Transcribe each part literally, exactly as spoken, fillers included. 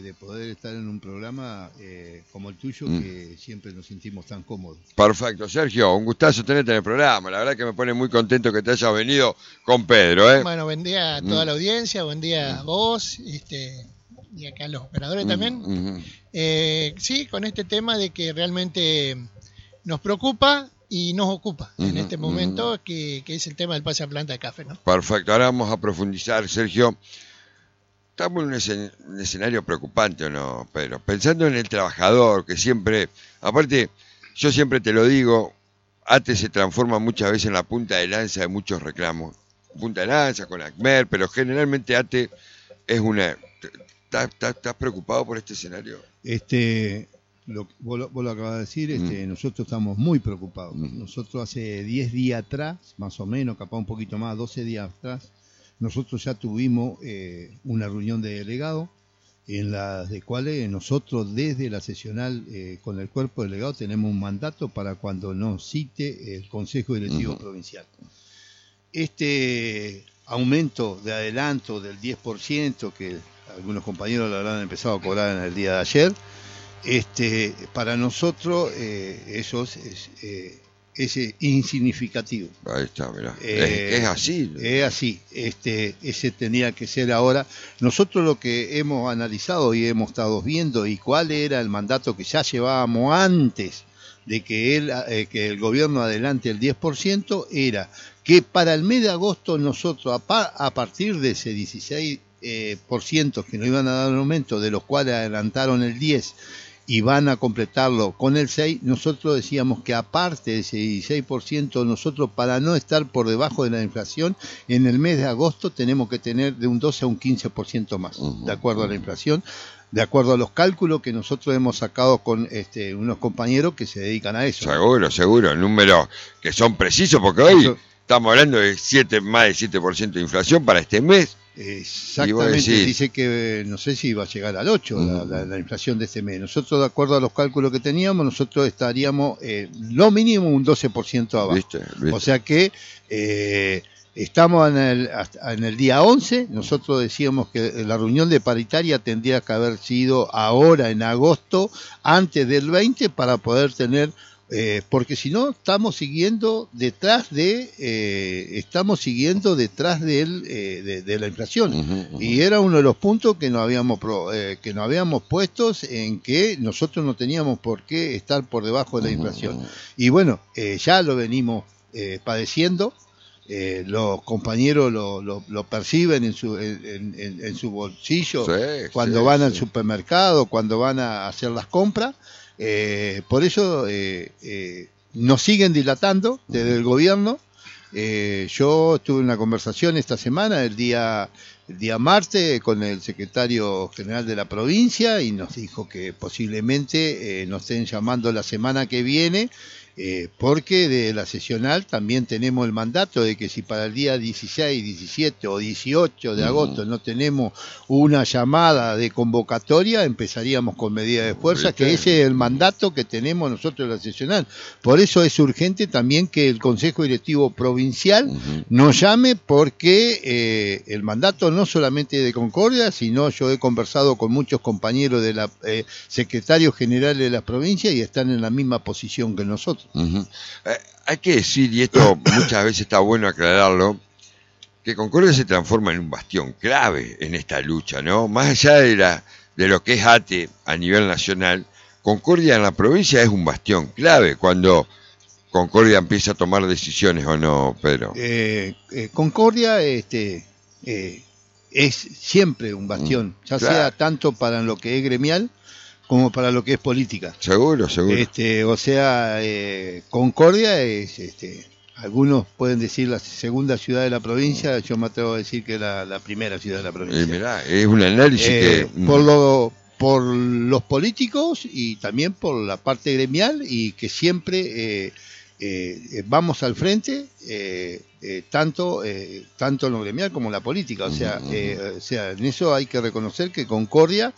de poder estar en un programa eh, como el tuyo, mm. que siempre nos sentimos tan cómodos. Perfecto, Sergio, un gustazo tenerte en el programa. La verdad que me pone muy contento que te hayas venido con Pedro. ¿eh? Bueno, buen día a toda mm. la audiencia, buen día mm. a vos, este, y acá a los operadores mm. también. Mm-hmm. Eh, sí, con este tema de que realmente nos preocupa y nos ocupa uh-huh, en este momento, uh-huh. que, que es el tema del pase a planta de café, ¿no? Perfecto, ahora vamos a profundizar, Sergio. Estamos en un, escen- un escenario preocupante, ¿o no, Pedro? Pensando en el trabajador, que siempre, aparte, yo siempre te lo digo, ATE se transforma muchas veces en la punta de lanza de muchos reclamos. Punta de lanza con ACMER, pero generalmente ATE es una... ¿Estás preocupado por este escenario? Este... Lo, vos, lo, vos lo acabas de decir, este, mm. nosotros estamos muy preocupados. Mm. Nosotros hace diez días atrás, más o menos, capaz un poquito más, doce días atrás, nosotros ya tuvimos eh, una reunión de delegados, en las de cuales nosotros desde la sesional eh, con el cuerpo de delegados tenemos un mandato para cuando nos cite el Consejo Directivo mm. Provincial. Este aumento de adelanto del diez por ciento que algunos compañeros lo habrán empezado a cobrar en el día de ayer, Este, para nosotros eh, eso es, es, eh, es insignificativo. Ahí está, mirá. Eh, es, es así. Es así. Este, ese tenía que ser ahora. Nosotros lo que hemos analizado y hemos estado viendo y cuál era el mandato que ya llevábamos antes de que, él, eh, que el gobierno adelante el diez por ciento, era que para el mes de agosto nosotros, a, pa, a partir de ese dieciséis por ciento que nos iban a dar un aumento, de los cuales adelantaron el diez por ciento, y van a completarlo con el seis, nosotros decíamos que aparte de ese dieciséis por ciento, nosotros para no estar por debajo de la inflación, en el mes de agosto tenemos que tener de un doce a un quince por ciento más, uh-huh. de acuerdo a la inflación, de acuerdo a los cálculos que nosotros hemos sacado con este, unos compañeros que se dedican a eso. Seguro, seguro, números que son precisos, porque hoy eso, estamos hablando de siete, más de siete por ciento de inflación para este mes. Exactamente, dice que no sé si va a llegar al ocho por ciento uh-huh. la, la, la inflación de este mes. Nosotros, de acuerdo a los cálculos que teníamos, nosotros estaríamos eh, lo mínimo un doce por ciento abajo. ¿Viste? ¿Viste? O sea que eh, estamos en el, en el día once, nosotros decíamos que la reunión de paritaria tendría que haber sido ahora en agosto, antes del veinte, para poder tener... Eh, porque si no estamos siguiendo detrás de eh, estamos siguiendo detrás de, él, eh, de, de la inflación uh-huh, uh-huh. y era uno de los puntos que nos habíamos pro, eh, que nos habíamos puestos en que nosotros no teníamos por qué estar por debajo de la inflación uh-huh. y bueno, eh, ya lo venimos eh, padeciendo. Eh, los compañeros lo, lo, lo perciben en su en, en, en su bolsillo sí, cuando sí, van sí. al supermercado, cuando van a hacer las compras. Eh, por eso eh, eh, nos siguen dilatando desde el gobierno. Eh, yo tuve una conversación esta semana, el día, el día martes, con el secretario general de la provincia y nos dijo que posiblemente eh, nos estén llamando la semana que viene. Eh, porque de la sesional también tenemos el mandato de que si para el día dieciséis, diecisiete o dieciocho de agosto no tenemos una llamada de convocatoria, empezaríamos con medidas de fuerza, que ese es el mandato que tenemos nosotros de la sesional. Por eso es urgente también que el Consejo Directivo Provincial uh-huh. nos llame, porque eh, el mandato no solamente de Concordia, sino yo he conversado con muchos compañeros de la eh, secretarios generales de la provincia y están en la misma posición que nosotros. Uh-huh. Eh, hay que decir, y esto muchas veces está bueno aclararlo, que Concordia se transforma en un bastión clave en esta lucha, ¿no? Más allá de, la, de lo que es ATE a nivel nacional, Concordia en la provincia es un bastión clave cuando Concordia empieza a tomar decisiones, ¿o no, Pedro? Eh, eh, Concordia este, eh, es siempre un bastión, ya claro. sea tanto para lo que es gremial, como para lo que es política. Seguro, seguro. Este, o sea, eh, Concordia es, este, algunos pueden decir la segunda ciudad de la provincia, yo me atrevo a decir que es la, la primera ciudad de la provincia. Eh, mirá, es un análisis eh, que... Por, lo, por los políticos y también por la parte gremial, y que siempre eh, eh, vamos al frente, eh, eh, tanto, eh, tanto en lo gremial como en la política. O sea, eh, o sea, en eso hay que reconocer que Concordia...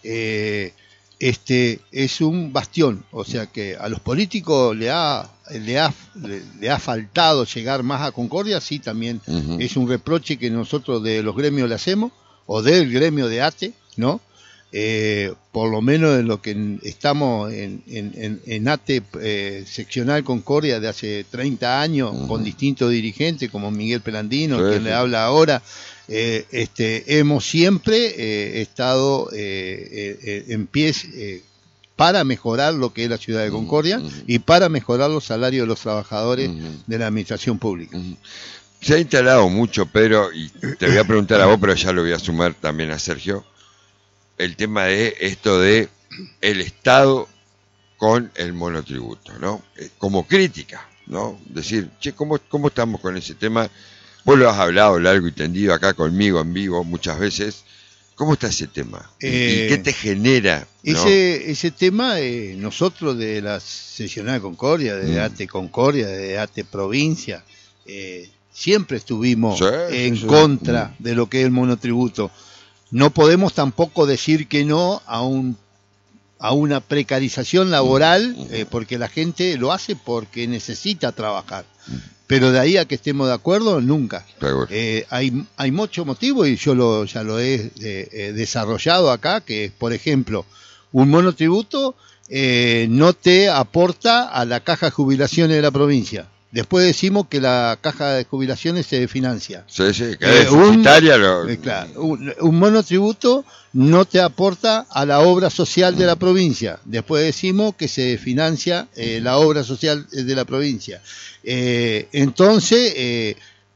Eh, Este es un bastión, o sea que a los políticos le ha le ha le, le ha faltado llegar más a Concordia, sí, también uh-huh. es un reproche que nosotros de los gremios le hacemos, o del gremio de ATE, ¿no? eh, por lo menos en lo que estamos en, en, en A T E eh, seccional Concordia de hace treinta años, uh-huh. con distintos dirigentes como Miguel Pelandino, sí, quien sí. le habla ahora, eh, este, hemos siempre eh, estado eh, eh, en pies eh, para mejorar lo que es la ciudad de Concordia uh-huh. y para mejorar los salarios de los trabajadores uh-huh. de la administración pública. Uh-huh. Se ha instalado mucho, Pedro, y te voy a preguntar a vos, pero ya lo voy a sumar también a Sergio, el tema de esto de el Estado con el monotributo, ¿no? Como crítica, ¿no? Decir, che, ¿cómo, cómo estamos con ese tema? Vos lo has hablado largo y tendido acá conmigo en vivo muchas veces. ¿Cómo está ese tema? Eh, ¿Y qué te genera? ¿no? Ese, ese tema, eh, nosotros de la seccional Concordia, de mm. A T E Concordia, de A T E Provincia, eh, siempre estuvimos sí, en sí, contra sí. de lo que es el monotributo. No podemos tampoco decir que no a un a una precarización laboral, eh, porque la gente lo hace porque necesita trabajar. Pero de ahí a que estemos de acuerdo, nunca. Eh, hay, hay mucho motivo, y yo lo, ya lo he eh, eh, desarrollado acá, que es, por ejemplo, un monotributo eh, no te aporta a la caja de jubilaciones de la provincia. Después decimos que la caja de jubilaciones se financia. Sí, sí, que eh, es deficitaria. Un, lo... eh, claro, un, un monotributo no te aporta a la obra social de la provincia. Después decimos que se financia eh, la obra social de la provincia. Eh, entonces, eh,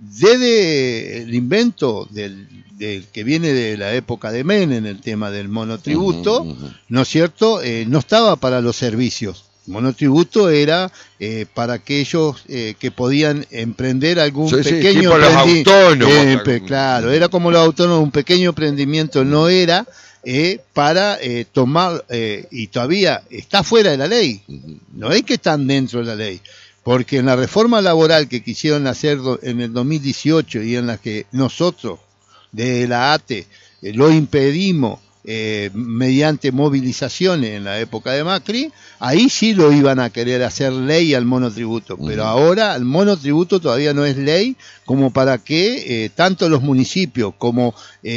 desde el invento del, del que viene de la época de Menem, en el tema del monotributo, uh-huh, uh-huh. ¿no es cierto? Eh, no estaba para los servicios. Monotributo era eh, para aquellos eh, que podían emprender algún sí, pequeño sí, emprendimiento. Eh, eh, claro, era como los autónomos, un pequeño emprendimiento, no era eh, para eh, tomar, eh, y todavía está fuera de la ley, no es que están dentro de la ley, porque en la reforma laboral que quisieron hacer en el dos mil dieciocho y en la que nosotros, de la A T E, eh, lo impedimos, Eh, mediante movilizaciones en la época de Macri, ahí sí lo iban a querer hacer ley al monotributo, pero uh-huh. ahora el monotributo todavía no es ley como para que eh, tanto los municipios como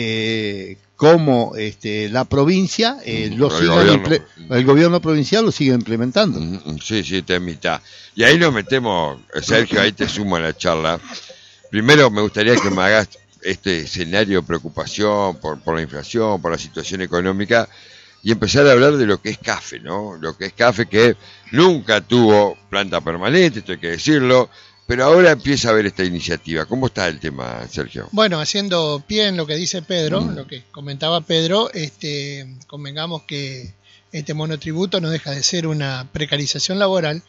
eh, como este, la provincia eh, lo el, sigan gobierno. Imple- el gobierno provincial lo sigue implementando. Sí, sí, te mitad. Y ahí nos metemos, Sergio, ahí te sumo a la charla. Primero me gustaría que me hagas este escenario de preocupación por, por la inflación, por la situación económica, y empezar a hablar de lo que es CAFE, ¿no? Lo que es CAFE, que nunca tuvo planta permanente, esto hay que decirlo, pero ahora empieza a haber esta iniciativa. ¿Cómo está el tema, Sergio? Bueno, haciendo pie en lo que dice Pedro, mm. lo que comentaba Pedro, este, convengamos que este monotributo no deja de ser una precarización laboral,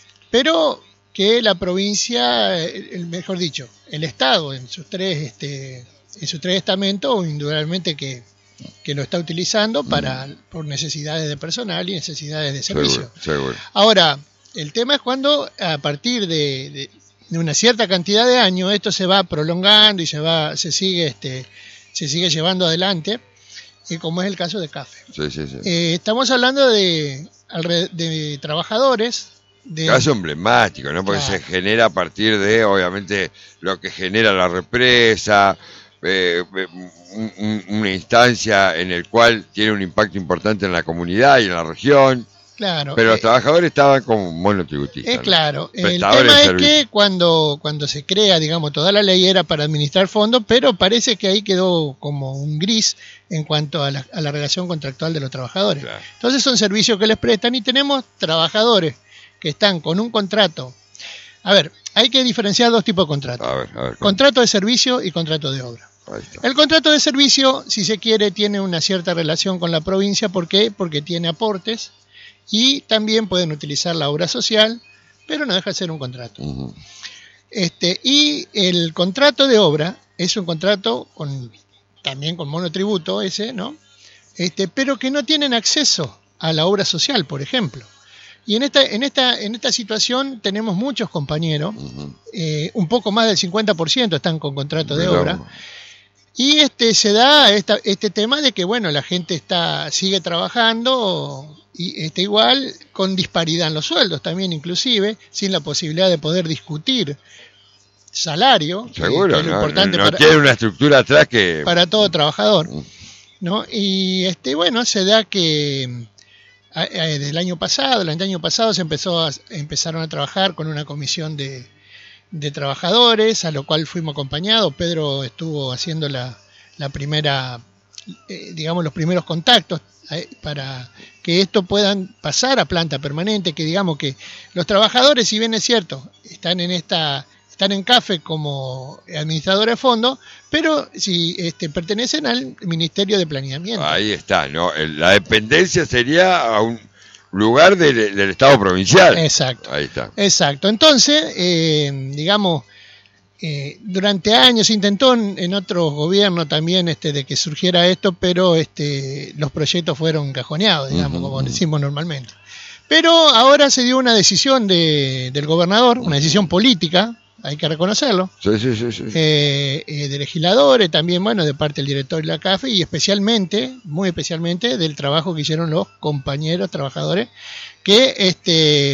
pero que la provincia, el, mejor dicho, el Estado en sus tres, este, en sus tres estamentos, indudablemente que, que lo está utilizando para por necesidades de personal y necesidades de servicio. Seguro, seguro. Ahora, el tema es cuando a partir de, de, de una cierta cantidad de años esto se va prolongando y se va, se sigue, este, se sigue llevando adelante, y como es el caso de CAFE. Sí, sí, sí. Eh, estamos hablando de, de trabajadores. De... Caso emblemático, ¿no? Porque claro. se genera a partir de, obviamente, lo que genera la represa, eh, un, una instancia en el cual tiene un impacto importante en la comunidad y en la región. Claro. Pero los eh, trabajadores estaban como monotributistas. Es ¿no? claro. El tema es que cuando, cuando se crea, digamos, toda la ley era para administrar fondos, pero parece que ahí quedó como un gris en cuanto a la, a la relación contractual de los trabajadores. Claro. Entonces son servicios que les prestan y tenemos trabajadores que están con un contrato. A ver, hay que diferenciar dos tipos de contratos. A ver, a ver, contrato de servicio y contrato de obra. El contrato de servicio, si se quiere, tiene una cierta relación con la provincia. ¿Por qué? Porque tiene aportes y también pueden utilizar la obra social, pero no deja de ser un contrato. Uh-huh. Este, y el contrato de obra es un contrato con, también con monotributo ese, ¿no? Este, pero que no tienen acceso a la obra social, por ejemplo. Y en esta, en esta, en esta situación tenemos muchos compañeros, uh-huh. eh, un poco más del cincuenta por ciento están con contrato de Pero... obra. Y este se da esta, este tema de que bueno, la gente está sigue trabajando y está igual con disparidad en los sueldos también, inclusive, sin la posibilidad de poder discutir salario. Seguro, que, que es lo no, importante no para, tiene una estructura atrás que... para todo trabajador. ¿no? Y este, bueno, se da que a, a, desde el año pasado, el año pasado se empezó a, empezaron a trabajar con una comisión de, de trabajadores, a lo cual fuimos acompañados. Pedro estuvo haciendo la, la primera, eh, digamos, los primeros contactos eh, para que esto puedan pasar a planta permanente, que digamos que los trabajadores, si bien es cierto, están en esta están en CAFE como administradores de fondos, pero si este, pertenecen al Ministerio de Planeamiento. Ahí está, ¿no? La dependencia sería a un lugar del, del Estado provincial. Exacto. Ahí está. Exacto. Entonces, eh, digamos, eh, durante años se intentó en, en otros gobiernos también este, de que surgiera esto, pero este, los proyectos fueron cajoneados, digamos, uh-huh. como decimos normalmente. Pero ahora se dio una decisión de, del gobernador, una decisión política, hay que reconocerlo, sí, sí, sí, sí. Eh, eh, de legisladores, también, bueno, de parte del director de la CAFE y especialmente, muy especialmente, del trabajo que hicieron los compañeros trabajadores, que este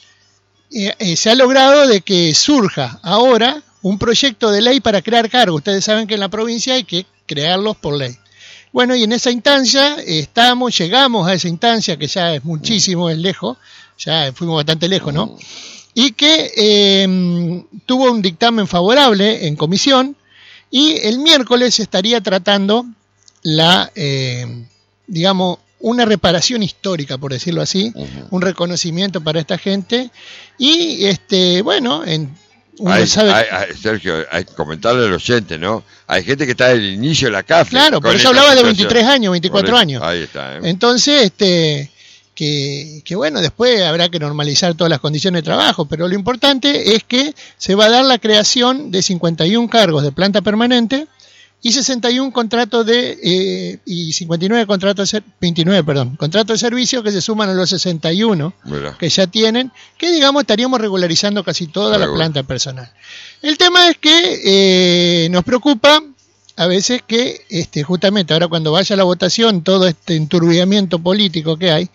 eh, eh, se ha logrado de que surja ahora un proyecto de ley para crear cargos. Ustedes saben que en la provincia hay que crearlos por ley. Bueno, y en esa instancia eh, estamos, llegamos a esa instancia que ya es muchísimo, es lejos, ya fuimos bastante lejos, ¿no? Y que eh, tuvo un dictamen favorable en comisión y el miércoles se estaría tratando la, eh, digamos, una reparación histórica, por decirlo así, uh-huh. un reconocimiento para esta gente y, este, bueno, en, uno hay, sabe... hay, hay, Sergio, hay que comentarle al oyente, ¿no? Hay gente que está del inicio de la CAFE. Claro, por eso hablaba situación. de veintitrés años, veinticuatro años. Ahí está. ¿eh? Entonces, este... Que, que bueno, después habrá que normalizar todas las condiciones de trabajo, pero lo importante es que se va a dar la creación de cincuenta y uno cargos de planta permanente y sesenta y uno contratos de eh, y cincuenta y nueve contratos de veintinueve, perdón, contratos de servicio que se suman a los sesenta y uno Mira. que ya tienen, que digamos estaríamos regularizando casi toda Mira, la planta personal. El tema es que eh, nos preocupa a veces que este, justamente ahora cuando vaya la votación, todo este enturbiamiento político que hay,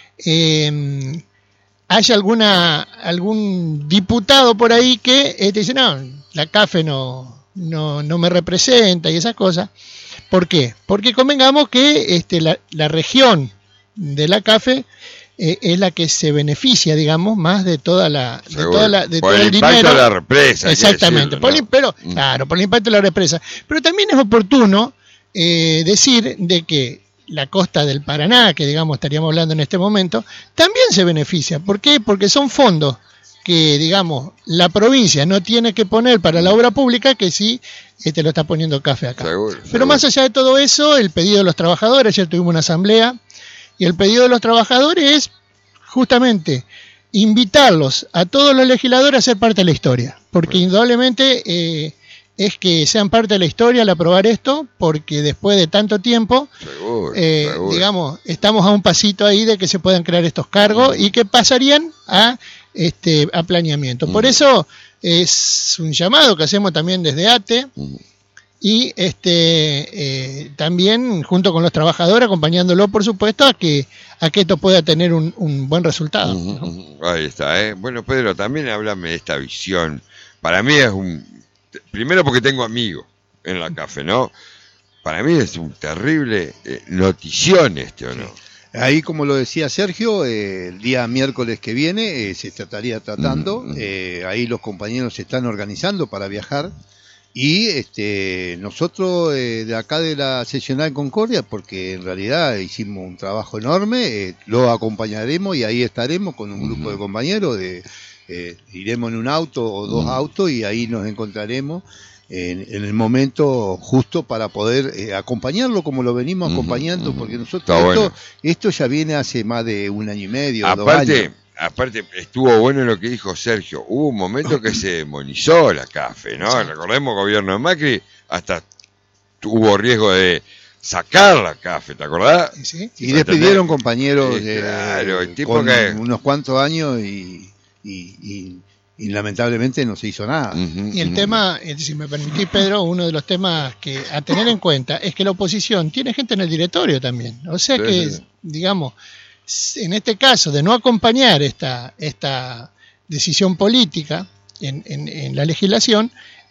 eh, haya alguna algún diputado por ahí que este, dice, no, la CAFE no, no, no me representa y esas cosas. ¿Por qué? Porque convengamos que este, la, la región de la CAFE eh, es la que se beneficia, digamos, más de toda la de toda la de por todo el, el impacto dinero de la represa. Exactamente, decirlo, por ¿no? el, pero mm. claro, por el impacto de la represa. Pero también es oportuno eh, decir de que la costa del Paraná, que digamos estaríamos hablando en este momento, también se beneficia. ¿Por qué? Porque son fondos que, digamos, la provincia no tiene que poner para la obra pública, que sí este, lo está poniendo CAFE acá. Seguro, Pero seguro. más allá de todo eso, el pedido de los trabajadores, ayer tuvimos una asamblea, y el pedido de los trabajadores es justamente invitarlos a todos los legisladores a ser parte de la historia, porque indudablemente eh, es que sean parte de la historia al aprobar esto, porque después de tanto tiempo, seguro, eh, seguro. digamos, estamos a un pasito ahí de que se puedan crear estos cargos y que pasarían a este a planeamiento. Por eso es un llamado que hacemos también desde A T E y este eh, también junto con los trabajadores, acompañándolo por supuesto a que a que esto pueda tener un, un buen resultado, ¿no? Ahí está, ¿eh? Bueno, Pedro, también háblame de esta visión. Para mí es un... Primero porque tengo amigos en la CAFE, ¿no? Para mí es un terrible eh, notición este, ¿o no? Ahí, como lo decía Sergio, eh, el día miércoles que viene eh, se estaría tratando, mm-hmm. eh, ahí los compañeros se están organizando para viajar, y este nosotros eh, de acá de la seccional Concordia, porque en realidad hicimos un trabajo enorme, eh, lo acompañaremos y ahí estaremos con un grupo mm-hmm. de compañeros, de, eh, iremos en un auto o dos mm-hmm. autos y ahí nos encontraremos En, en el momento justo para poder eh, acompañarlo como lo venimos acompañando, uh-huh, porque nosotros esto, bueno. esto ya viene hace más de un año y medio, aparte, dos años. Aparte, estuvo bueno lo que dijo Sergio, hubo un momento que se demonizó la CAFE, ¿no? Sí. Recordemos, gobierno de Macri, hasta tuvo riesgo de sacar la CAFE, ¿te acordás? Sí, y despidieron compañeros sí, claro, eh, el tipo con que... unos cuantos años y... y, y y lamentablemente no se hizo nada. Uh-huh, y el uh-huh. tema, si me permitís, Pedro, uno de los temas que a tener en cuenta es que la oposición tiene gente en el directorio también. O sea sí, que, sí. digamos, en este caso de no acompañar esta, esta decisión política en, en, en la legislación,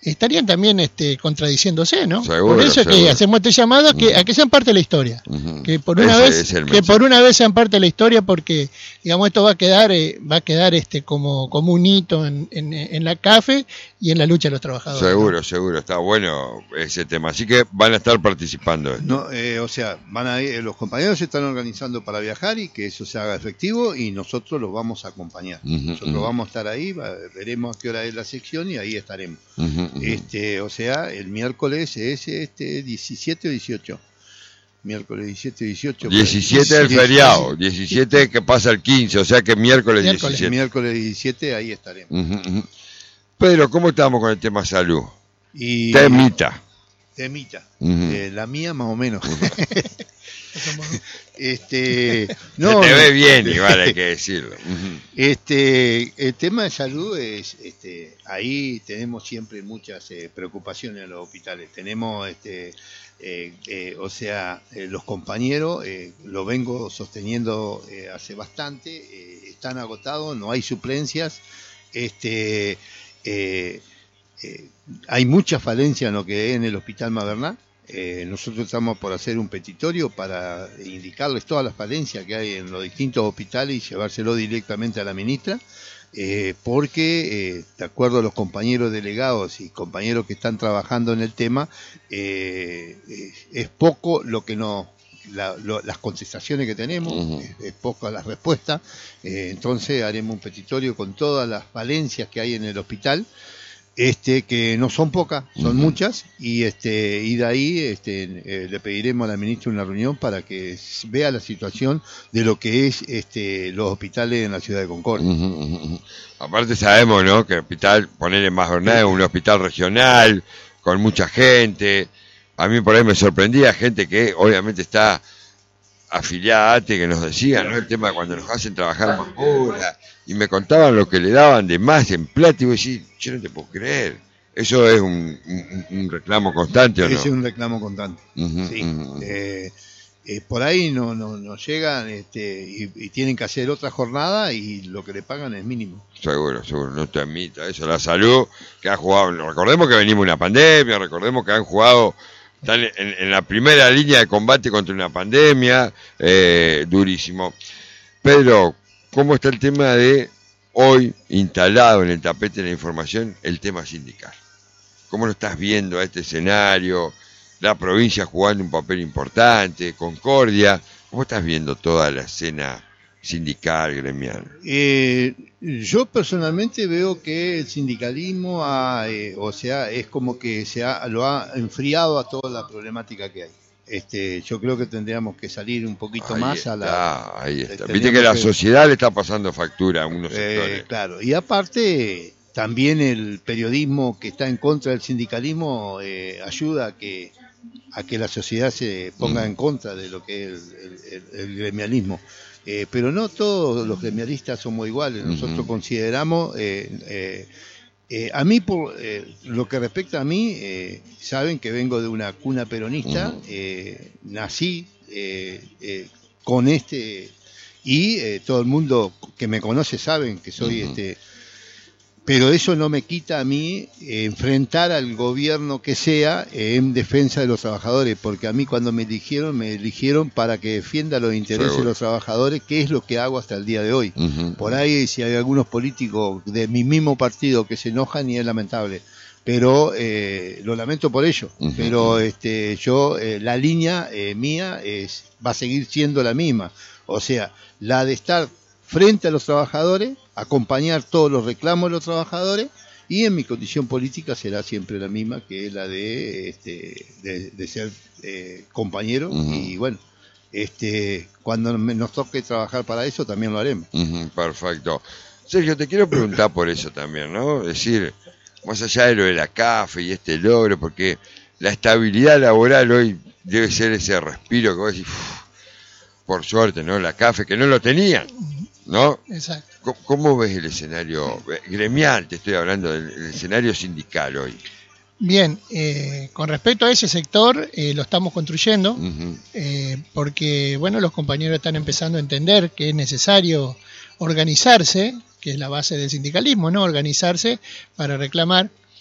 estarían también este, contradiciéndose, ¿no? Seguro, por eso es seguro. que hacemos este llamado a que, uh-huh. a que sean parte de la historia, uh-huh. que por una Ese vez que por una vez sean parte de la historia, porque digamos esto va a quedar eh, va a quedar este como como un hito en, en, en la C A F E y en la lucha de los trabajadores. Seguro, ¿no? seguro, está bueno ese tema, así que van a estar participando. No, eh, o sea, van a ir, los compañeros se están organizando para viajar y que eso se haga efectivo y nosotros los vamos a acompañar. Uh-huh, nosotros uh-huh. vamos a estar ahí, va, veremos a qué hora es la sección y ahí estaremos. Uh-huh, uh-huh. Este, o sea, el miércoles es este diecisiete o dieciocho. Miércoles diecisiete, dieciocho. diecisiete el feriado, diecisiete que pasa el quince, o sea que miércoles, miércoles. diecisiete. Miércoles diecisiete, ahí estaremos. Uh-huh, uh-huh. Pedro, ¿cómo estamos con el tema salud? Y, temita. Temita. Uh-huh. Eh, la mía más o menos. este, no, Se te no, ve bien, igual hay que decirlo. Uh-huh. Este, el tema de salud es, este, ahí tenemos siempre muchas eh, preocupaciones en los hospitales. Tenemos, este, eh, eh, o sea, eh, los compañeros, eh, lo vengo sosteniendo eh, hace bastante, eh, están agotados, no hay suplencias, este, eh, eh, hay mucha falencia en lo que es en el Hospital Maverná. Eh, nosotros estamos por hacer un petitorio para indicarles todas las falencias que hay en los distintos hospitales y llevárselo directamente a la ministra, eh, porque, eh, de acuerdo a los compañeros delegados y compañeros que están trabajando en el tema, eh, es, es poco lo que nos... La, lo, las contestaciones que tenemos, uh-huh. es, es poca la respuesta, eh, entonces haremos un petitorio con todas las falencias que hay en el hospital, este que no son pocas, son uh-huh. muchas, y este y de ahí este eh, le pediremos a la ministra una reunión para que vea la situación de lo que es este los hospitales en la ciudad de Concordia. Uh-huh, uh-huh. Aparte sabemos, ¿no?, que el hospital, ponerle más jornada, es un hospital regional, con mucha gente. A mí por ahí me sorprendía gente que obviamente está afiliada a ATE, que nos decían, ¿no?, el tema de cuando nos hacen trabajar más horas, y me contaban lo que le daban de más en plata, y vos decís, yo no te puedo creer. Eso es un, un, un reclamo constante, ¿o no? Ese es un reclamo constante, uh-huh, sí. Uh-huh. Eh, eh, por ahí no, no, no llegan este, y, y tienen que hacer otra jornada y lo que le pagan es mínimo. Seguro, seguro, no te admita eso. La salud que ha jugado, recordemos que venimos de una pandemia, recordemos que han jugado... Están en, en la primera línea de combate contra una pandemia, eh, durísimo. Pedro, ¿cómo está el tema de hoy instalado en el tapete de la información, el tema sindical? ¿Cómo lo estás viendo a este escenario? La provincia jugando un papel importante, Concordia. ¿Cómo estás viendo toda la escena sindical, gremial? Eh, yo personalmente veo que el sindicalismo, ha, eh, o sea, es como que se ha, lo ha enfriado a toda la problemática que hay. Este, yo creo que tendríamos que salir un poquito ahí más está, a la... Ahí está. Viste que la que, sociedad le está pasando factura a unos eh, sectores. Claro, y aparte también el periodismo que está en contra del sindicalismo eh, ayuda a que, a que la sociedad se ponga mm. en contra de lo que es el, el, el gremialismo. Eh, pero no todos los gremialistas somos iguales. Nosotros uh-huh. consideramos, eh, eh, eh, a mí, por eh, lo que respecta a mí, eh, saben que vengo de una cuna peronista, uh-huh. eh, nací eh, eh, con este, y eh, todo el mundo que me conoce saben que soy uh-huh. este, pero eso no me quita a mí eh, enfrentar al gobierno que sea eh, en defensa de los trabajadores, porque a mí cuando me eligieron, me eligieron para que defienda los intereses Seguro. de los trabajadores, que es lo que hago hasta el día de hoy. Uh-huh. Por ahí si hay algunos políticos de mi mismo partido que se enojan y es lamentable, pero eh, lo lamento por ello, uh-huh. pero este yo, eh, la línea eh, mía es va a seguir siendo la misma, o sea, la de estar frente a los trabajadores, acompañar todos los reclamos de los trabajadores, y en mi condición política será siempre la misma, que es la de este de, de ser eh, compañero, uh-huh. y bueno, este cuando nos toque trabajar para eso también lo haremos. Uh-huh, perfecto. Sergio, te quiero preguntar por eso también, ¿no? Es decir, más allá de lo de la C A F E y este logro, porque la estabilidad laboral hoy debe ser ese respiro que vos decís, uff, por suerte, ¿no? La C A F E, que no lo tenían, ¿no? Exacto. ¿Cómo, cómo ves el escenario gremial? Te estoy hablando del escenario sindical hoy. Bien, eh, con respecto a ese sector, eh, lo estamos construyendo, uh-huh. eh, porque, bueno, los compañeros están empezando a entender que es necesario organizarse, que es la base del sindicalismo, ¿no? Organizarse para reclamar.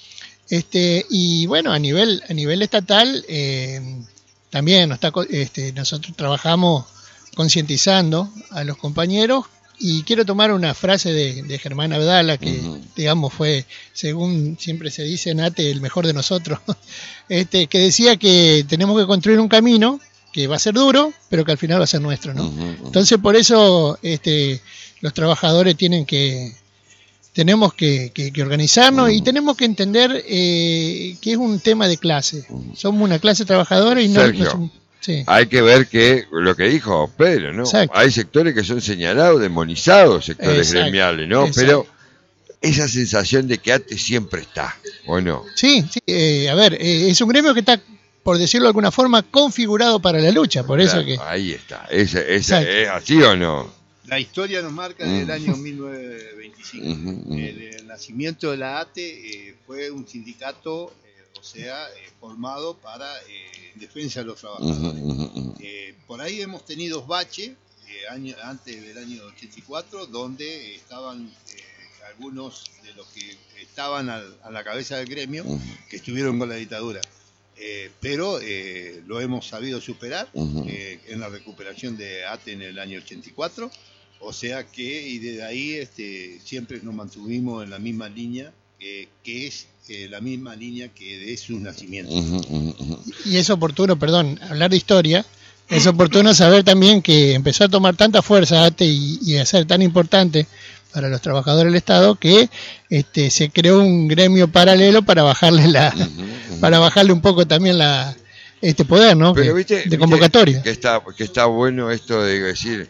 Este, y bueno, a nivel, a nivel estatal, eh, también nos está, este, nosotros trabajamos concientizando a los compañeros, y quiero tomar una frase de, de Germán Abdala, que uh-huh. digamos fue, según siempre se dice en ATE, el mejor de nosotros, este, que decía que tenemos que construir un camino que va a ser duro, pero que al final va a ser nuestro, ¿no? Uh-huh, uh-huh. Entonces por eso este, los trabajadores tienen que, tenemos que, que, que organizarnos uh-huh. y tenemos que entender eh, que es un tema de clase. Uh-huh. Somos una clase trabajadora y no, Sergio, no somos, sí. Hay que ver que lo que dijo Pedro, ¿no? Exacto. Hay sectores que son señalados, demonizados, sectores Exacto. gremiales, ¿no? Exacto. Pero esa sensación de que ATE siempre está, ¿o no? Sí, sí. Eh, a ver, eh, es un gremio que está, por decirlo de alguna forma, configurado para la lucha, por claro, eso que... Ahí está, ese, ese, ¿es así o no? La historia nos marca desde el año mil novecientos veinticinco. Uh-huh. El, el nacimiento de la ATE eh, fue un sindicato, eh, o sea, eh, formado para eh, en defensa de los trabajadores. Uh-huh. Eh, por ahí hemos tenido baches, eh, año, antes del año ochenta y cuatro, donde estaban eh, algunos de los que estaban al, a la cabeza del gremio, uh-huh. que estuvieron con la dictadura. Eh, pero eh, lo hemos sabido superar uh-huh. eh, en la recuperación de ATE en el año ochenta y cuatro. O sea que, y desde ahí este, siempre nos mantuvimos en la misma línea, eh, que es eh, la misma línea que de sus nacimientos. Uh-huh, uh-huh. Y es oportuno, perdón, hablar de historia, es oportuno saber también que empezó a tomar tanta fuerza ATE y, y a ser tan importante para los trabajadores del Estado que este, se creó un gremio paralelo para bajarle la, uh-huh, uh-huh. para bajarle un poco también la este poder, ¿no? Pero, que, ¿viste, de convocatoria. Que está, que está bueno esto de decir,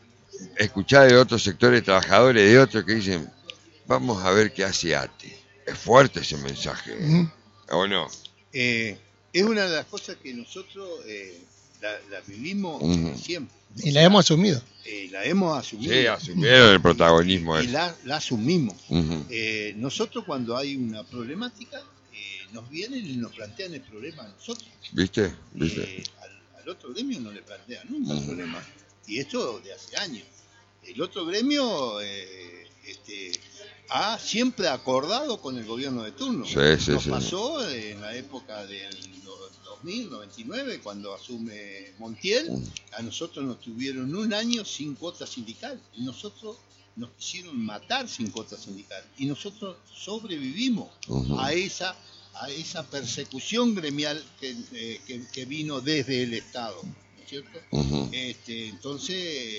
escuchar de otros sectores trabajadores, de otros que dicen, vamos a ver qué hace ATE. Es fuerte ese mensaje, uh-huh. ¿o no? Eh, es una de las cosas que nosotros eh, la, la vivimos uh-huh. siempre. Y la hemos asumido. Eh, la hemos asumido. Sí, asumieron el protagonismo. Y, y la, la asumimos. Uh-huh. Eh, nosotros cuando hay una problemática, eh, nos vienen y nos plantean el problema a nosotros. ¿Viste? ¿Viste? Eh, al, al otro gremio no le plantean nunca uh-huh. el problema. Y esto de hace años. El otro gremio eh, este, ha siempre acordado con el gobierno de turno. Sí, sí, Nos sí. pasó en la época del dos mil, noventa y nueve, cuando asume Montiel, a nosotros nos tuvieron un año sin cuota sindical. Y nosotros nos quisieron matar sin cuota sindical. Y nosotros sobrevivimos uh-huh. a esa a esa persecución gremial que, eh, que, que vino desde el Estado. ¿Cierto? Uh-huh. Este, entonces,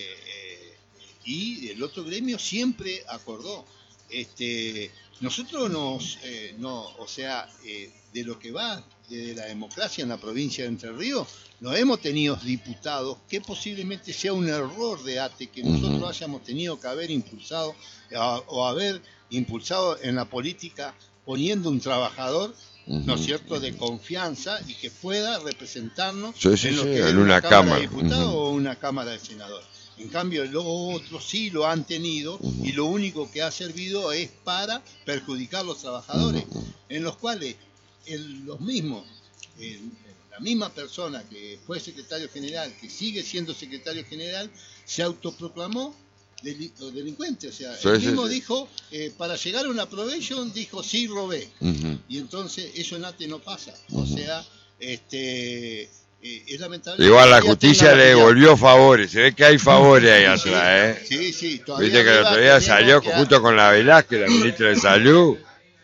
eh, y el otro gremio siempre acordó. Este, nosotros nos, eh, no, o sea, eh, de lo que va de la democracia en la provincia de Entre Ríos, no hemos tenido diputados, que posiblemente sea un error de ATE que nosotros uh-huh. hayamos tenido que haber impulsado a, o haber impulsado en la política poniendo un trabajador, Uh-huh. ¿no es cierto?, de confianza y que pueda representarnos sí, sí, en lo sí, que en es una, una cámara, cámara de diputados uh-huh. o una cámara de senadores. En cambio, los otros sí lo han tenido uh-huh. y lo único que ha servido es para perjudicar a los trabajadores, uh-huh. en los cuales el, los mismos, el, la misma persona que fue secretario general, que sigue siendo secretario general, se autoproclamó delincuente, o sea, sí, él mismo sí, sí. dijo, eh, para llegar a una probation, dijo, sí, robé. Uh-huh. Y entonces eso en ATE no pasa. Uh-huh. O sea, este eh, es lamentable. Igual la justicia le devolvió favores, se ve que hay favores ahí atrás, ¿eh? Sí, sí. Viste que el otro día salió que... junto con la Velázquez, la ministra de Salud,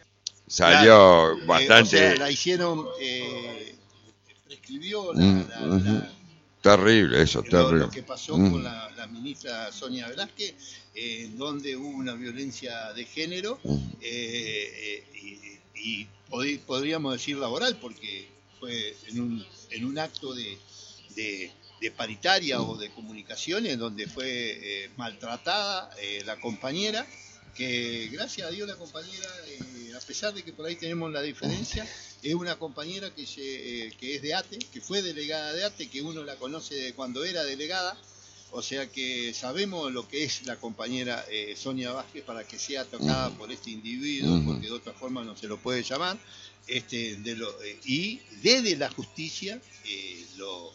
salió claro. bastante... Eh, o sea, la hicieron, eh, prescribió la... Uh-huh. la, la Terrible, eso, lo, terrible. Lo que pasó mm. con la, la ministra Sonia Velázquez, eh, donde hubo una violencia de género, mm. eh, eh, y, y pod- podríamos decir laboral, porque fue en un, en un acto de, de, de paritaria mm. o de comunicaciones, donde fue eh, maltratada eh, la compañera, que gracias a Dios la compañera, eh, a pesar de que por ahí tenemos la diferencia, es una compañera que, se, eh, que es de ATE, que fue delegada de ATE, que uno la conoce de cuando era delegada, o sea que sabemos lo que es la compañera eh, Sonia Vázquez para que sea tocada por este individuo, porque de otra forma no se lo puede llamar, este, de lo, eh, y desde la justicia eh, lo...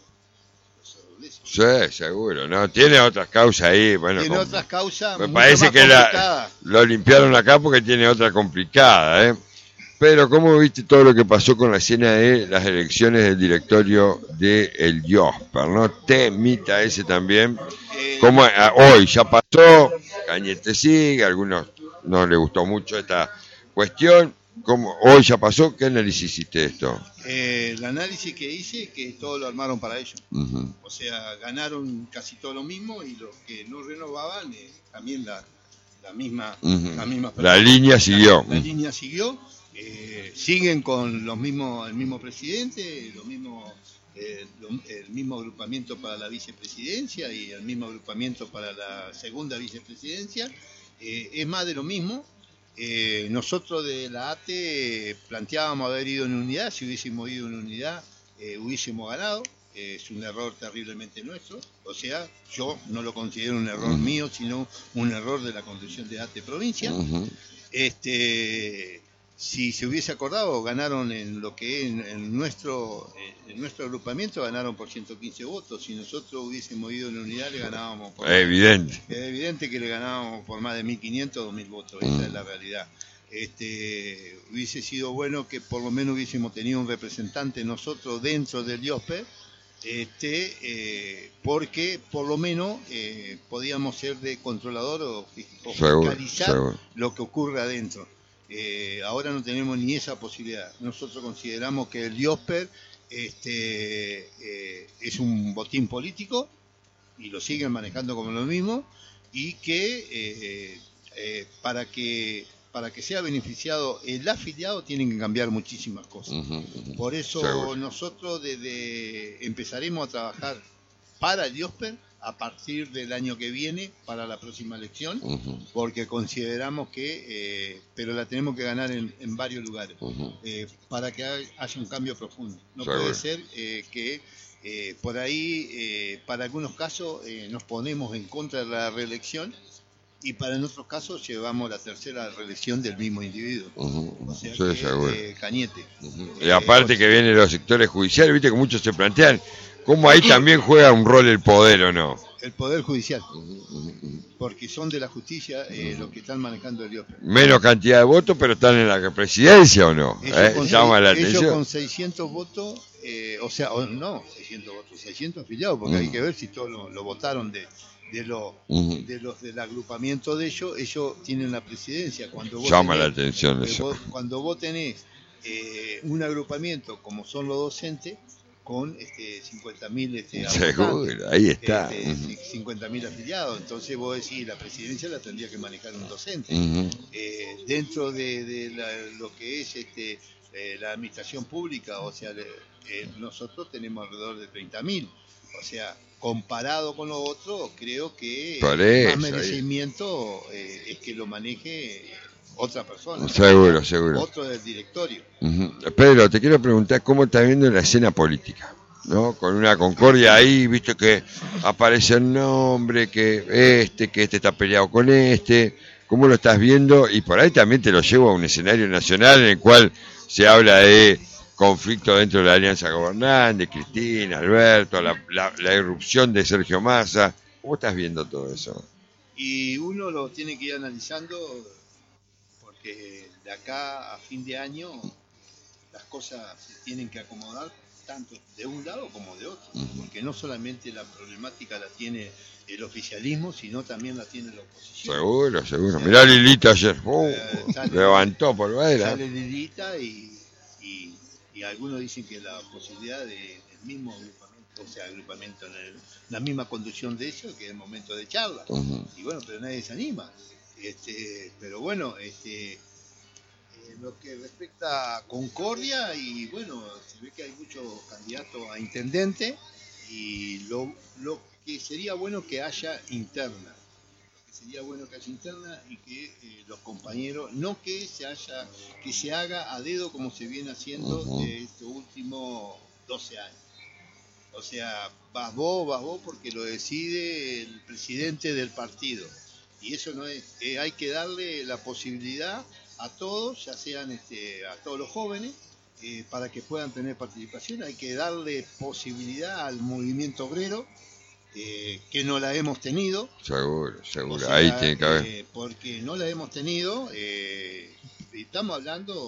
Sí, seguro, ¿no? Tiene otras causas ahí, bueno. Tiene como, otras causas. Me parece que la, lo limpiaron acá porque tiene otra complicada, ¿eh? Pero, ¿cómo viste todo lo que pasó con la escena de las elecciones del directorio de el Diosper, ¿no? Temita ese también. Como hoy ya pasó, Cañete sigue, a algunos no les gustó mucho esta cuestión. ¿Cómo, hoy ya pasó? ¿Qué análisis hiciste de esto? Eh, el análisis que hice es que todo lo armaron para ellos. Uh-huh. O sea, ganaron casi todo lo mismo y los que no renovaban, eh, también la, la misma... Uh-huh. La, misma la línea siguió. La, la línea siguió. Eh, siguen con los mismos, el mismo presidente, lo mismo, eh, lo, el mismo agrupamiento para la vicepresidencia y el mismo agrupamiento para la segunda vicepresidencia. Eh, es más de lo mismo. Eh, nosotros de la A T E planteábamos haber ido en unidad. Si hubiésemos ido en unidad, eh, hubiésemos ganado. Eh, es un error terriblemente nuestro. O sea, yo no lo considero un error uh-huh. mío, sino un error de la conducción de A T E provincia. Uh-huh. Este... Si se hubiese acordado, ganaron en lo que es en, en nuestro en nuestro agrupamiento, ganaron por ciento quince votos. Si nosotros hubiésemos ido en unidad, le ganábamos por... Es evidente. Es evidente que le ganábamos por más de mil quinientos, dos mil votos. Esa mm. es la realidad. Este, hubiese sido bueno que por lo menos hubiésemos tenido un representante nosotros dentro del Diosper, este, eh, porque por lo menos eh, podíamos ser de controlador o, o fiscalizar seguro, seguro. lo que ocurre adentro. Eh, ahora no tenemos ni esa posibilidad. Nosotros consideramos que el Diosper este, eh, es un botín político y lo siguen manejando como lo mismo, y que eh, eh, para que para que sea beneficiado el afiliado tienen que cambiar muchísimas cosas. Uh-huh, uh-huh. Por eso Seguro. nosotros desde empezaremos a trabajar para el Diosper a partir del año que viene para la próxima elección, uh-huh. porque consideramos que, eh, pero la tenemos que ganar en, en varios lugares, uh-huh. eh, para que haya un cambio profundo. No Seguro. puede ser eh, que eh, por ahí, eh, para algunos casos, eh, nos ponemos en contra de la reelección, y para en otros casos llevamos la tercera reelección del mismo individuo. Uh-huh. O sea, sí, que, eh, Cañete. Uh-huh. Y aparte eh, que vienen los sectores judiciales, viste que muchos se plantean cómo ahí también juega un rol el poder, ¿o no? El poder judicial, porque son de la justicia eh, los que están manejando el Diosper. Menos cantidad de votos, pero están en la presidencia, ¿o no? Ellos, ¿Eh? con, Llama la ellos atención. con seiscientos votos, eh, o sea, o, no, seiscientos votos, seiscientos afiliados, porque uh-huh. hay que ver si todos lo, lo votaron de, de, lo, uh-huh. de los del agrupamiento de ellos. Ellos tienen la presidencia. Cuando vos Llama tenés, la atención eh, eso. Vos, cuando vos tenés eh, un agrupamiento como son los docentes, con este, cincuenta mil este, Seguro, ahí está. Este, uh-huh. cincuenta mil afiliados, entonces vos decís, la presidencia la tendría que manejar un docente. Uh-huh. Eh, dentro de, de la, lo que es este, eh, la administración pública, o sea, eh, nosotros tenemos alrededor de treinta mil. O sea, comparado con lo otro, creo que el más merecimiento eh, es que lo maneje otra persona. Seguro, otro, seguro. Otro del directorio. Uh-huh. Pedro, te quiero preguntar cómo estás viendo la escena política, ¿no? Con una concordia ahí, visto que aparece el nombre, que este, que este está peleado con este. ¿Cómo lo estás viendo? Y por ahí también te lo llevo a un escenario nacional en el cual se habla de conflicto dentro de la alianza gobernante, Cristina, Alberto, la, la, la irrupción de Sergio Massa. ¿Cómo estás viendo todo eso? Y uno lo tiene que ir analizando, porque de acá a fin de año las cosas se tienen que acomodar tanto de un lado como de otro, uh-huh. porque no solamente la problemática la tiene el oficialismo, sino también la tiene la oposición. Seguro, seguro. O sea, mirá Lilita ayer, oh, eh, sale, levantó por ver. Sale Lilita y, y, y algunos dicen que la posibilidad de, del mismo agrupamiento, o sea, agrupamiento en el, la misma conducción de eso, que es el momento de charla. Uh-huh. Y bueno, pero nadie se anima. Este, pero bueno, este, eh, lo que respecta a Concordia, y bueno, se ve que hay muchos candidatos a intendente, y lo, lo que sería bueno que haya interna, lo que sería bueno que haya interna y que eh, los compañeros, no que se haya, que se haga a dedo como se viene haciendo uh-huh. de estos últimos doce años. O sea, vas vos, vas vos porque lo decide el presidente del partido. Y eso no es, eh, hay que darle la posibilidad a todos, ya sean este, a todos los jóvenes, eh, para que puedan tener participación. Hay que darle posibilidad al movimiento obrero, eh, que no la hemos tenido. Seguro, seguro, o sea, ahí tiene que haber. Eh, porque no la hemos tenido, eh, estamos hablando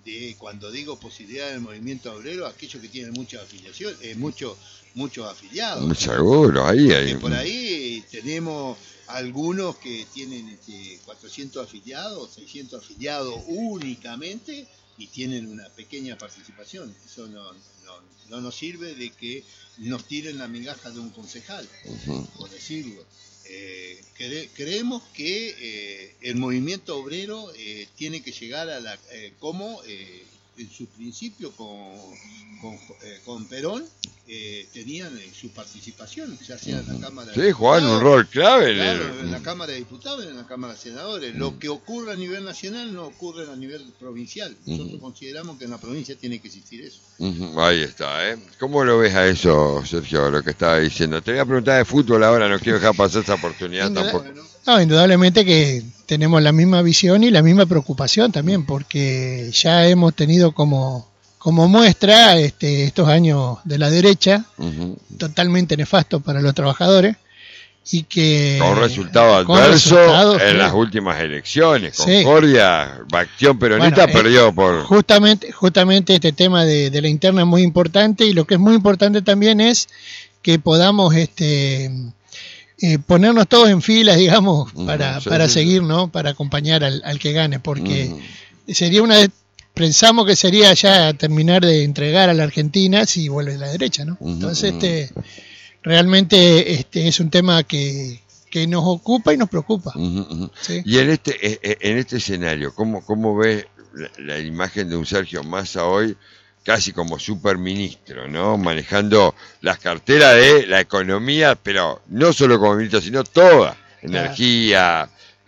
de, cuando digo posibilidad del movimiento obrero, aquellos que tienen mucha afiliación, eh, mucho, muchos afiliados. Seguro, ahí hay. Por ahí tenemos algunos que tienen este, cuatrocientos afiliados, seiscientos afiliados únicamente y tienen una pequeña participación. Eso no, no, no nos sirve de que nos tiren la migaja de un concejal, uh-huh. por decirlo. Eh, cre- creemos que eh, el movimiento obrero eh, tiene que llegar a la eh, como eh, en su principio con, con, eh, con Perón eh, tenían eh, su participación, ya sea en la Cámara sí, de jugaban un rol clave claro, en, el... en la Cámara de Diputados y en la Cámara de Senadores. Lo que ocurre a nivel nacional no ocurre a nivel provincial. Nosotros uh-huh. consideramos que en la provincia tiene que existir eso. Uh-huh. Ahí está, ¿eh? ¿Cómo lo ves a eso, Sergio, lo que estaba diciendo? Te voy a preguntar de fútbol ahora, no quiero dejar pasar esa oportunidad Indudable, tampoco. ¿no? No, indudablemente que tenemos la misma visión y la misma preocupación también, porque ya hemos tenido como, como muestra este, estos años de la derecha, uh-huh. totalmente nefastos para los trabajadores, y que con resultado con adverso resultado, en sí. las últimas elecciones. Concordia, sí. Acción Peronista bueno, perdió eh, por... Justamente, justamente este tema de, de la interna es muy importante, y lo que es muy importante también es que podamos... este Eh, ponernos todos en filas, digamos, para, uh-huh, sí, para sí, seguir, ¿no? Para acompañar al, al que gane, porque uh-huh. sería una... Pensamos que sería ya terminar de entregar a la Argentina si vuelve la derecha, ¿no? Uh-huh. Entonces, este, realmente este es un tema que, que nos ocupa y nos preocupa. Uh-huh, uh-huh. ¿Sí? Y en este en este escenario, ¿cómo, cómo ves la, la imagen de un Sergio Massa hoy? Casi como superministro, ¿no? Manejando las carteras de la economía, pero no solo como ministro, sino toda. Energía,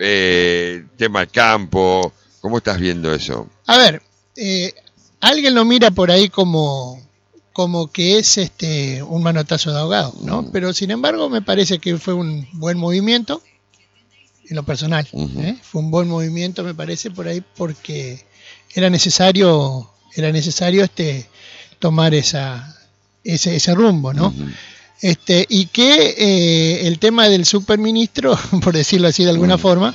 eh, tema del campo. ¿Cómo estás viendo eso? A ver, eh, alguien lo mira por ahí como, como que es este un manotazo de ahogado, ¿no? Mm. Pero sin embargo me parece que fue un buen movimiento, en lo personal. Uh-huh. ¿eh? Fue un buen movimiento, me parece, por ahí, porque era necesario... era necesario este tomar esa ese, ese rumbo, ¿no? Uh-huh. Este, y que eh, el tema del superministro, por decirlo así de alguna uh-huh. forma,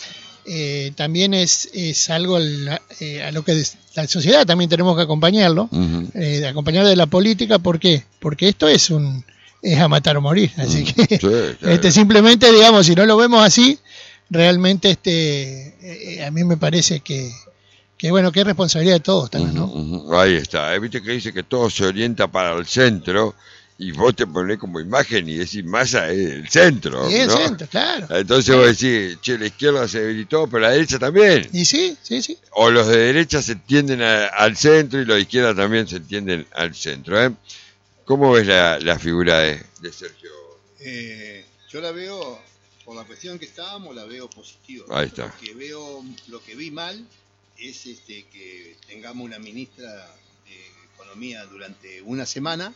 eh, también es, es algo la, eh, a lo que la sociedad también tenemos que acompañarlo, uh-huh. eh, de acompañar de la política. ¿Por qué? Porque esto es un es a matar o morir, así uh-huh. que sí, claro. este, simplemente, digamos, si no lo vemos así, realmente este eh, a mí me parece que que bueno, que es responsabilidad de todos también, ¿no? Uh-huh, uh-huh. Ahí está, ¿eh? Viste que dice que todo se orienta para el centro y vos te ponés como imagen y decís Massa es el centro, sí, el ¿no? centro, claro. Entonces sí. vos decís, che, la izquierda se debilitó, pero la derecha también. Y sí, sí, sí. O los de derecha se tienden a, al centro y los de izquierda también se tienden al centro, ¿eh? ¿Cómo ves la, la figura de, de Sergio? Eh, yo la veo, por la cuestión que estábamos, la veo positiva. Ahí está. Lo que veo, lo que vi mal es este que tengamos una ministra de Economía durante una semana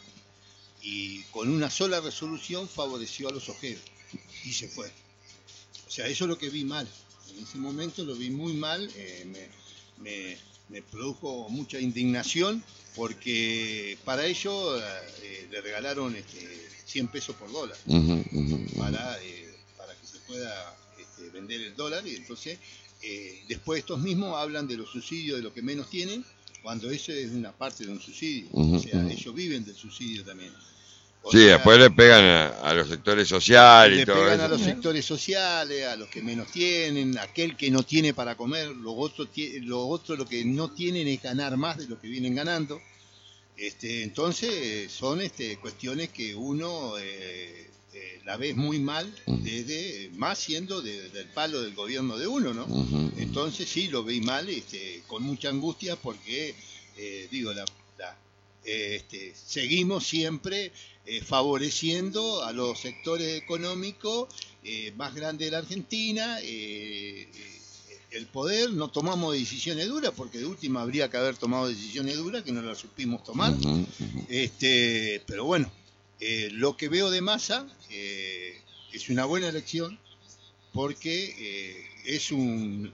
y con una sola resolución favoreció a los ojeros y se fue. O sea, eso es lo que vi mal. En ese momento lo vi muy mal, eh, me, me, me produjo mucha indignación porque para ello eh, le regalaron este, cien pesos por dólar uh-huh, uh-huh. Para, eh, para que se pueda este, vender el dólar, y entonces... Eh, después estos mismos hablan de los subsidios de los que menos tienen, cuando eso es una parte de un subsidio. Uh-huh, o sea, uh-huh. ellos viven del subsidio también. O sí, sea, después le pegan a, a los sectores sociales y todo eso. Le pegan a los sectores sociales, a los que menos tienen, aquel que no tiene para comer, los otros lo otro lo que no tienen es ganar más de lo que vienen ganando. Este, entonces son este, cuestiones que uno eh, eh, la ve muy mal, desde más siendo de, del palo del gobierno de uno, ¿no? Uh-huh. Entonces sí lo vi mal, este, con mucha angustia, porque eh, digo la, la eh, este, seguimos siempre eh, favoreciendo a los sectores económicos eh, más grandes de la Argentina. Eh, el poder, no tomamos decisiones duras, porque de última habría que haber tomado decisiones duras que no las supimos tomar. Uh-huh, uh-huh. Este, pero bueno, eh, lo que veo de Massa eh, es una buena elección, porque eh, es un,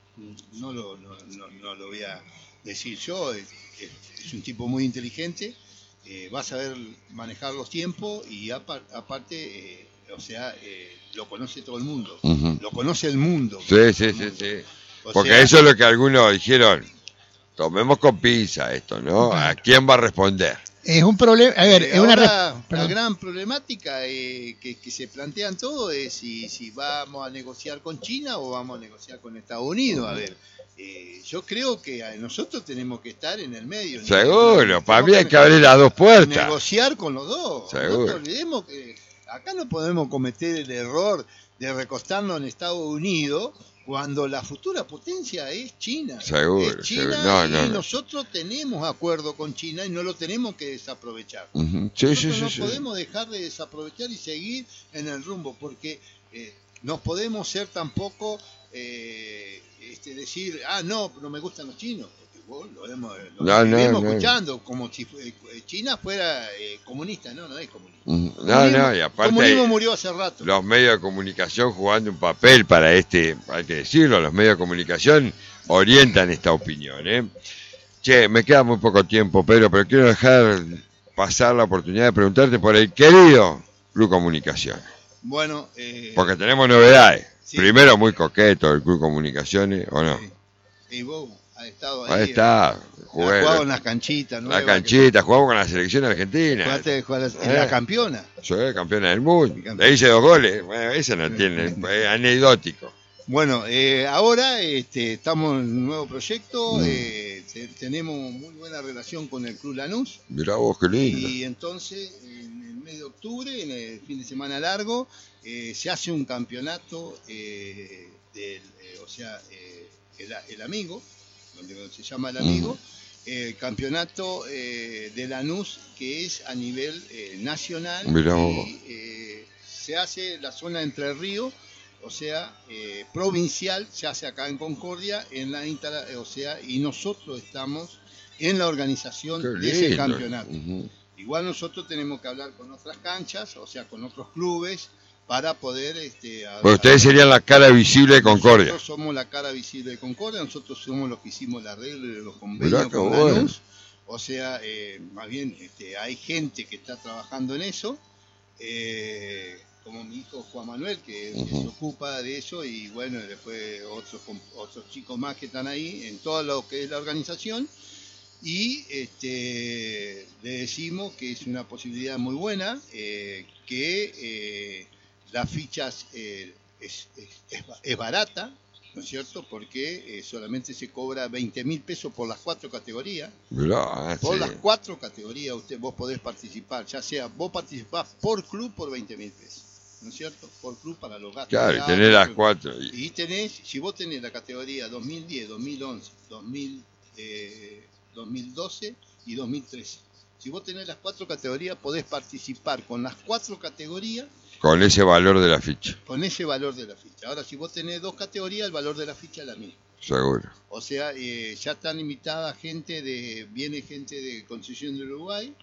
no lo, no, no, no lo voy a decir yo, es, es un tipo muy inteligente, eh, va a saber manejar los tiempos y apar, aparte, eh, o sea, eh, lo conoce todo el mundo, uh-huh. lo conoce el mundo. Sí, sí, sí, sí. Porque sea, eso es lo que algunos dijeron, tomemos con pinza esto, ¿no? ¿A quién va a responder? Es un problema, a ver, eh, es una la gran problemática eh, que, que se plantean todo es si, si vamos a negociar con China o vamos a negociar con Estados Unidos. A ver, eh, yo creo que nosotros tenemos que estar en el medio. Seguro, ¿no? Para mí hay que abrir las dos puertas. Negociar con los dos. Seguro. No nos olvidemos que acá no podemos cometer el error de recostarnos en Estados Unidos cuando la futura potencia es China. Seguro, es China seguro. No, y no, no. nosotros tenemos acuerdo con China y no lo tenemos que desaprovechar. Uh-huh. Sí, nosotros sí, no sí, podemos sí. dejar de desaprovechar y seguir en el rumbo, porque eh, no podemos ser tampoco eh, este, decir, ah, no, no me gustan los chinos. Vos lo hemos, lo no, no, vemos no. escuchando como si China fuera eh, comunista. No, no es comunista. No, comunismo, no, y aparte el comunismo murió hace rato. Los medios de comunicación jugando un papel para este, hay que decirlo, los medios de comunicación orientan esta opinión, ¿eh? Che, me queda muy poco tiempo, Pedro, pero quiero dejar pasar la oportunidad de preguntarte por el querido Club Comunicaciones. Bueno, eh, porque tenemos novedades. Sí. Primero, muy coqueto el Club Comunicaciones, ¿o no? Sí. Y vos has estado ahí. Ahí está. Jugué, jugado en las canchitas, ¿no? La canchita, que... jugamos con la selección argentina. Jugaste, jugaste, eh. La campeona. Soy campeona del mundo. Le hice dos goles. Bueno, eso no tiene, es anecdótico. Bueno, eh, ahora este, estamos en un nuevo proyecto. Mm. Eh, te, tenemos muy buena relación con el Club Lanús. Mirá vos, qué lindo. Y entonces, en el mes de octubre, en el fin de semana largo, eh, se hace un campeonato eh, del, eh, o sea, eh, el, el amigo, donde se llama el amigo. Mm. El campeonato eh, de Lanús, que es a nivel eh, nacional. Mirá. Y eh, se hace la zona Entre Ríos, o sea, eh, provincial, se hace acá en Concordia, en la Inter, o sea, y nosotros estamos en la organización Qué de lindo. ese campeonato. Uh-huh. Igual nosotros tenemos que hablar con otras canchas, o sea, con otros clubes, para poder... Este, pues ustedes serían la cara visible de Concordia. Nosotros somos la cara visible de Concordia, nosotros somos los que hicimos la arreglo de los convenios con bueno. Lanús. O sea, eh, más bien este, hay gente que está trabajando en eso, eh, como mi hijo Juan Manuel, que, uh-huh. que se ocupa de eso, y bueno, después otros, otros chicos más que están ahí en todo lo que es la organización. Y este, le decimos que es una posibilidad muy buena, eh, que... Eh, las fichas eh, es, es, es, es barata, ¿no es cierto? Porque eh, solamente se cobra veinte mil pesos por las cuatro categorías. Mirá, por sí. las cuatro categorías usted vos podés participar, ya sea vos participás por club por veinte mil pesos, ¿no es cierto? Por club para los gastos. Claro, y tenés las cuatro. Y tenés, si vos tenés la categoría dos mil diez, dos mil once, dos mil, eh, dos mil doce y dos mil trece. Si vos tenés las cuatro categorías, podés participar con las cuatro categorías. Con ese valor de la ficha. Con ese valor de la ficha. Ahora, si vos tenés dos categorías, el valor de la ficha es la misma. Seguro. O sea, eh, ya están invitadas gente de, viene gente de Concepción del Uruguay,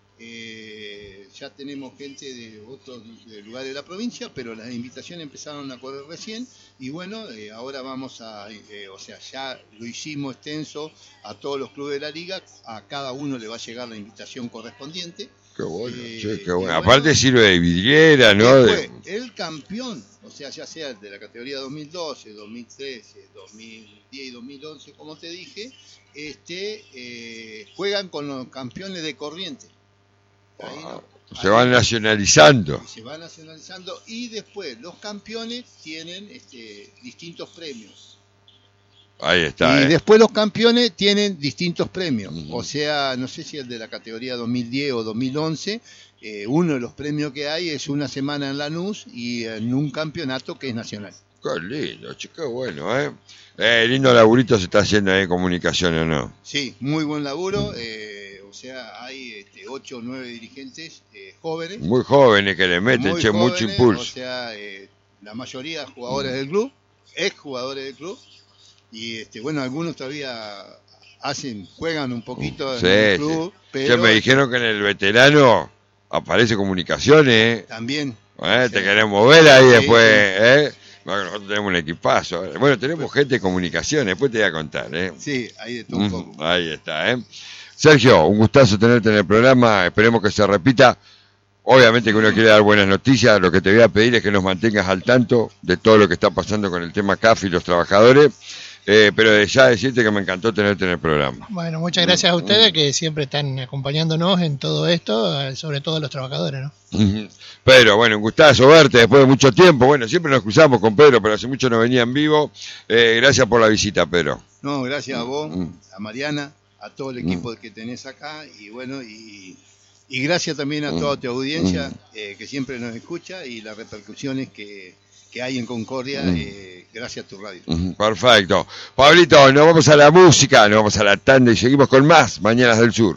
eh, ya tenemos gente de otros de lugares de la provincia, pero las invitaciones empezaron a correr recién y bueno, eh, ahora vamos a, eh, o sea, ya lo hicimos extenso a todos los clubes de la liga, a cada uno le va a llegar la invitación correspondiente. Qué bueno, eh, che, qué bueno. bueno. Aparte sirve de vidriera, ¿no? Después, de... el campeón, o sea, ya sea de la categoría dos mil doce, dos mil trece, dos mil diez y dos mil once, como te dije, este, eh, juegan con los campeones de Corrientes. Ahí, ah, ¿no? Se van nacionalizando. Se van nacionalizando y después los campeones tienen este, distintos premios. Ahí está. Y eh. después los campeones tienen distintos premios. Uh-huh. O sea, no sé si el de la categoría dos mil diez o dos mil once, eh, uno de los premios que hay es una semana en Lanús y en un campeonato que es nacional. Qué lindo, che, qué bueno, ¿eh? Eh, lindo laburito se está haciendo ahí en comunicaciones, ¿no? Sí, muy buen laburo. Eh, o sea, hay este, ocho o nueve dirigentes eh, jóvenes. Muy jóvenes que le meten, che, jóvenes, mucho impulso. O sea, eh, la mayoría jugadores del club, ex jugadores del club. Y este, bueno, algunos todavía hacen, juegan un poquito sí, en el club, sí. pero... Ya me dijeron que en el veterano aparece comunicaciones, ¿eh? También. ¿Eh? O sea, te queremos ver ahí sí, después, sí. ¿eh? Bueno, nosotros tenemos un equipazo. Bueno, tenemos gente de comunicaciones, después te voy a contar, ¿eh? Sí, ahí de todo un poco. Ahí está, ¿eh? Sergio, un gustazo tenerte en el programa, esperemos que se repita. Obviamente que uno quiere dar buenas noticias, lo que te voy a pedir es que nos mantengas al tanto de todo lo que está pasando con el tema C A F y los trabajadores. Eh, pero ya decirte que me encantó tenerte en el programa. Bueno, muchas gracias a ustedes que siempre están acompañándonos en todo esto, sobre todo a los trabajadores, ¿no? Pero bueno, un gustazo verte después de mucho tiempo. Bueno, siempre nos cruzamos con Pedro, pero hace mucho no venía en vivo. Eh, gracias por la visita, Pedro. No, gracias a vos, a Mariana, a todo el equipo que tenés acá y bueno, y, y gracias también a toda tu audiencia eh, que siempre nos escucha y las repercusiones que... que hay en Concordia, eh, gracias a tu radio. Perfecto. Pablito, nos vamos a la música, nos vamos a la tanda y seguimos con más Mañanas del Sur.